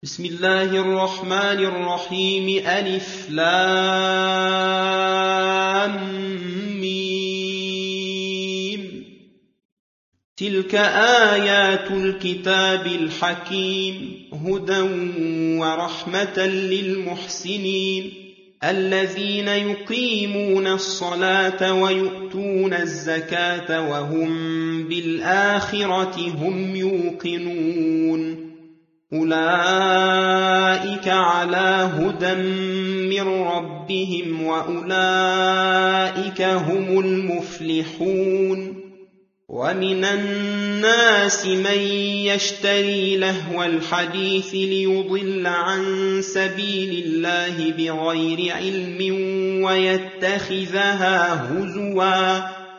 بسم الله الرحمن الرحيم ألف لام ميم. تلك آيات الكتاب الحكيم هدى ورحمة للمحسنين الذين يقيمون الصلاة ويؤتون الزكاة وهم بالآخرة هم يوقنون أولئك على هدى من ربهم وأولئك هم المفلحون. ومن الناس من يشتري لهو الحديث ليضل عن سبيل الله بغير علم ويتخذها هزوا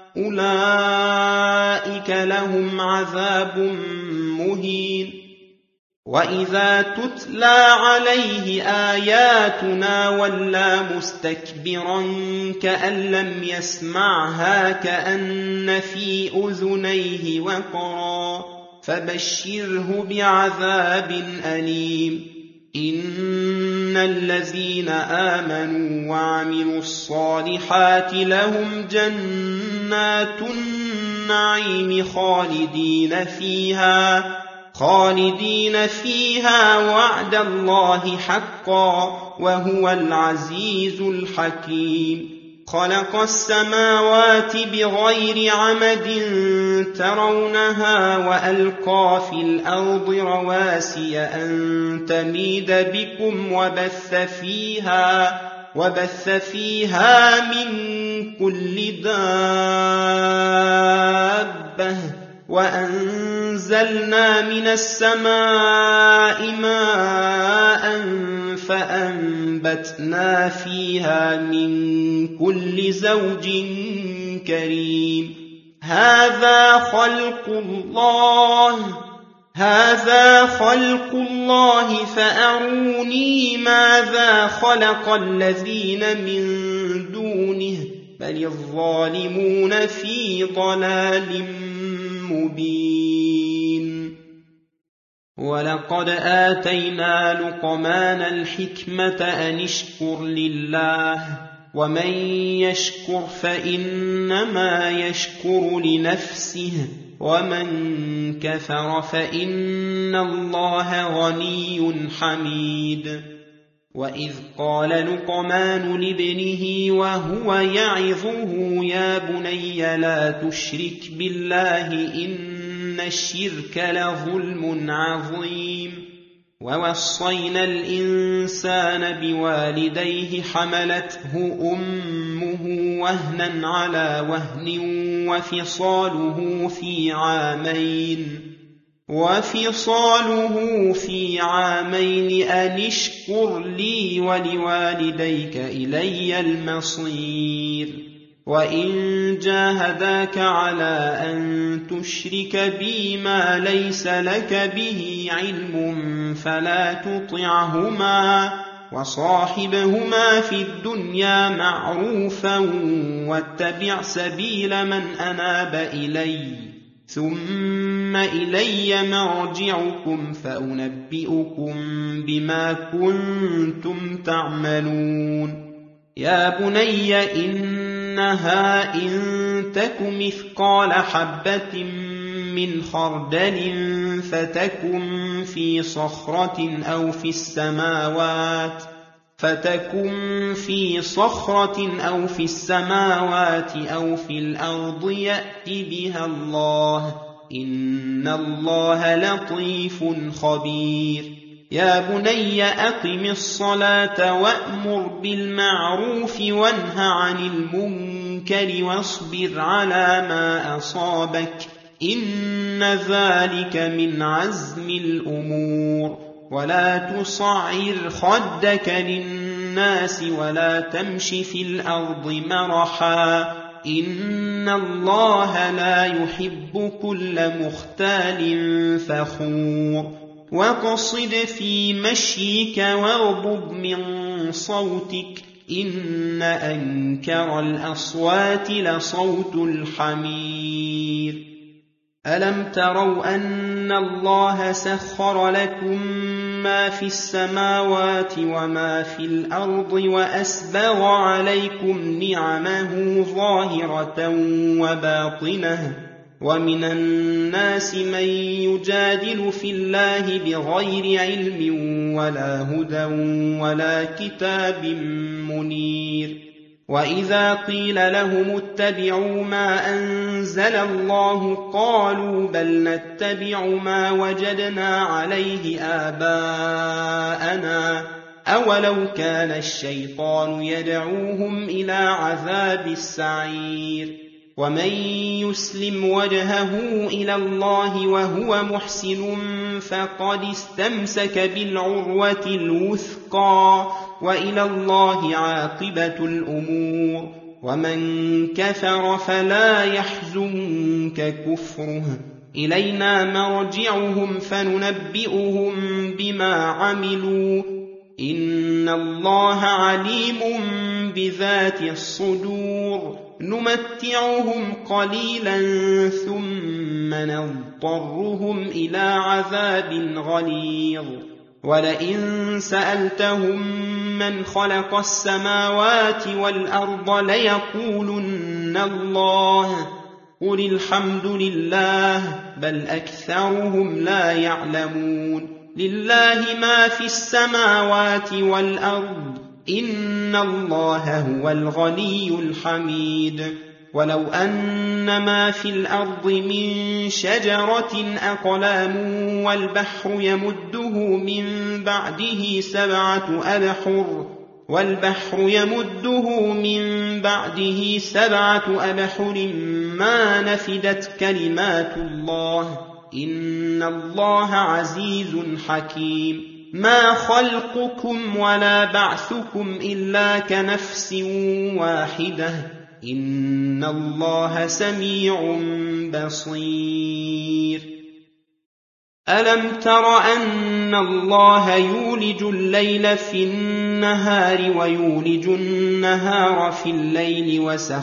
أولئك لهم عذاب مهين. وإذا تتلى عليه آياتنا ولى مستكبرا كأن لم يسمعها كأن في أذنيه وقرا فبشره بعذاب أليم. إن الذين آمنوا وعملوا الصالحات لهم جنات النعيم خالدين فيها وعد الله حقا وهو العزيز الحكيم. خلق السماوات بغير عمد ترونها وألقى في الأرض رواسي أن تميد بكم وبث فيها من كل دابة وأنزلنا من السماء ماء فأنبتنا فيها من كل زوج كريم. هذا خلق الله فأروني ماذا خلق الذين من دونه بل الظالمون في ضلال مبين. ولقد آتينا لقمان الحكمة أن اشكر لله ومن يشكر فإنما يشكر لنفسه ومن كفر فإن الله غني حميد. وإذ قال لقمان لابنه وهو يعظه يا بني لا تشرك بالله إن الشرك لظلم عظيم. ووصينا الإنسان بوالديه حملته أمه وهنا على وهن وفصاله في عامين أن اشكر لي ولوالديك إلي المصير. وإن جاهداك على أن تشرك بي ما ليس لك به علم فلا تطعهما وصاحبهما في الدنيا معروفا واتبع سبيل من أناب إلي ثم إلي مرجعكم فأنبئكم بما كنتم تعملون. يا بني إنها إن تك مثقال حبة من خردل فتكن في صخرة أو في السماوات أو في الأرض يأت بها الله إن الله لطيف خبير. يا بني أقم الصلاة وأمر بالمعروف وانه عن المنكر واصبر على ما أصابك إن ذلك من عزم الأمور. ولا تصعر خدك للناس ولا تمش في الأرض مرحا إن الله لا يحب كل مختال فخور. واقصد في مشيك واغضض من صوتك إن أنكر الأصوات لصوت الحمير. ألم تروا أن الله سخر لكم ما في السماوات وما في الأرض وأسبغ عليكم نعمه ظاهرة وباطنة ومن الناس من يجادل في الله بغير علم ولا هدى ولا كتاب منير وإذا قيل لهم اتبعوا ما أنزل الله قالوا بل نتبع ما وجدنا عليه آباءنا أولو كان الشيطان يدعوهم إلى عذاب السعير ومن يسلم وجهه إلى الله وهو محسن فقد استمسك بالعروة الوثقى وإلى الله عاقبة الأمور ومن كفر فلا يحزنك كفره إلينا مرجعهم فننبئهم بما عملوا إن الله عليم بذات الصدور نمتعهم قليلا ثم نضطرهم إلى عذاب غليظ ولئن سألتهم من خلق السماوات والأرض ليقولن الله قل الحمد لله بل أكثرهم لا يعلمون لله ما في السماوات والأرض إن الله هو الغني الحميد ولو أن ما في الأرض من شجرة أقلام والبحر يمده من بعده سبعة أبحر ما نفدت كلمات الله إن الله عزيز حكيم ما خلقكم ولا بعثكم إلا كنفس واحدة إن الله سميع بصير ألم تر أن الله يولج الليل في النهار ويولج النهار في الليل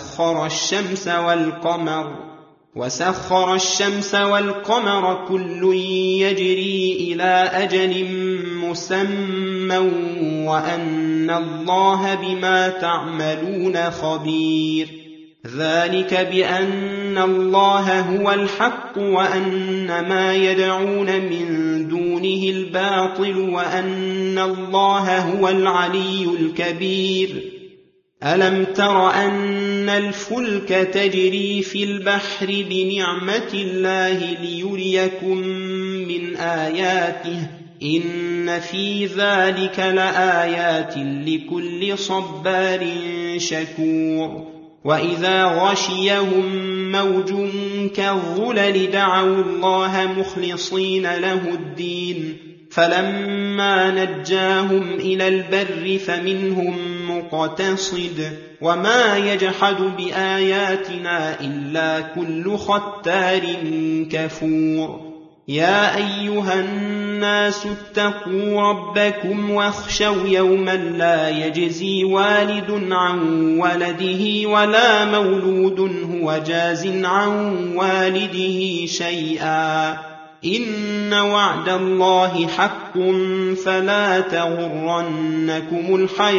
وسخر الشمس والقمر كل يجري إلى أجل مسمى وأن الله بما تعملون خبير ذلك بأن الله هو الحق وأن ما يدعون من دونه الباطل وأن الله هو العلي الكبير ألم تر أن الفلك تجري في البحر بنعمة الله ليريكم من آياته إن في ذلك لآيات لكل صبار شكور وإذا غشيهم موج كالظلل دعوا الله مخلصين له الدين فلما نجاهم إلى البر فمنهم مقتصد وما يجحد بآياتنا إلا كل ختار كفور يا أيها الناس اتقوا ربكم واخشوا يوما لا يجزي والد عن ولده ولا مولود هو جاز عن والده شيئا إن وعد الله حق فلا تغرنكم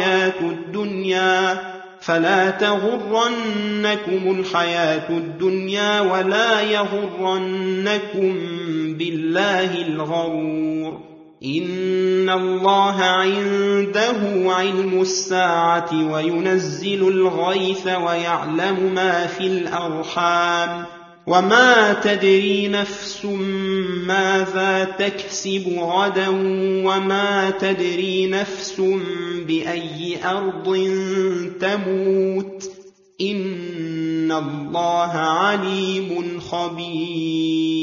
الحياة الدنيا ولا يغرنكم بالله الغرور إن الله عنده علم الساعة وينزل الغيث ويعلم ما في الأرحام وما تدري نفس ماذا تكسب غدا وما تدري نفس بأي أرض تموت إن الله عليم خبير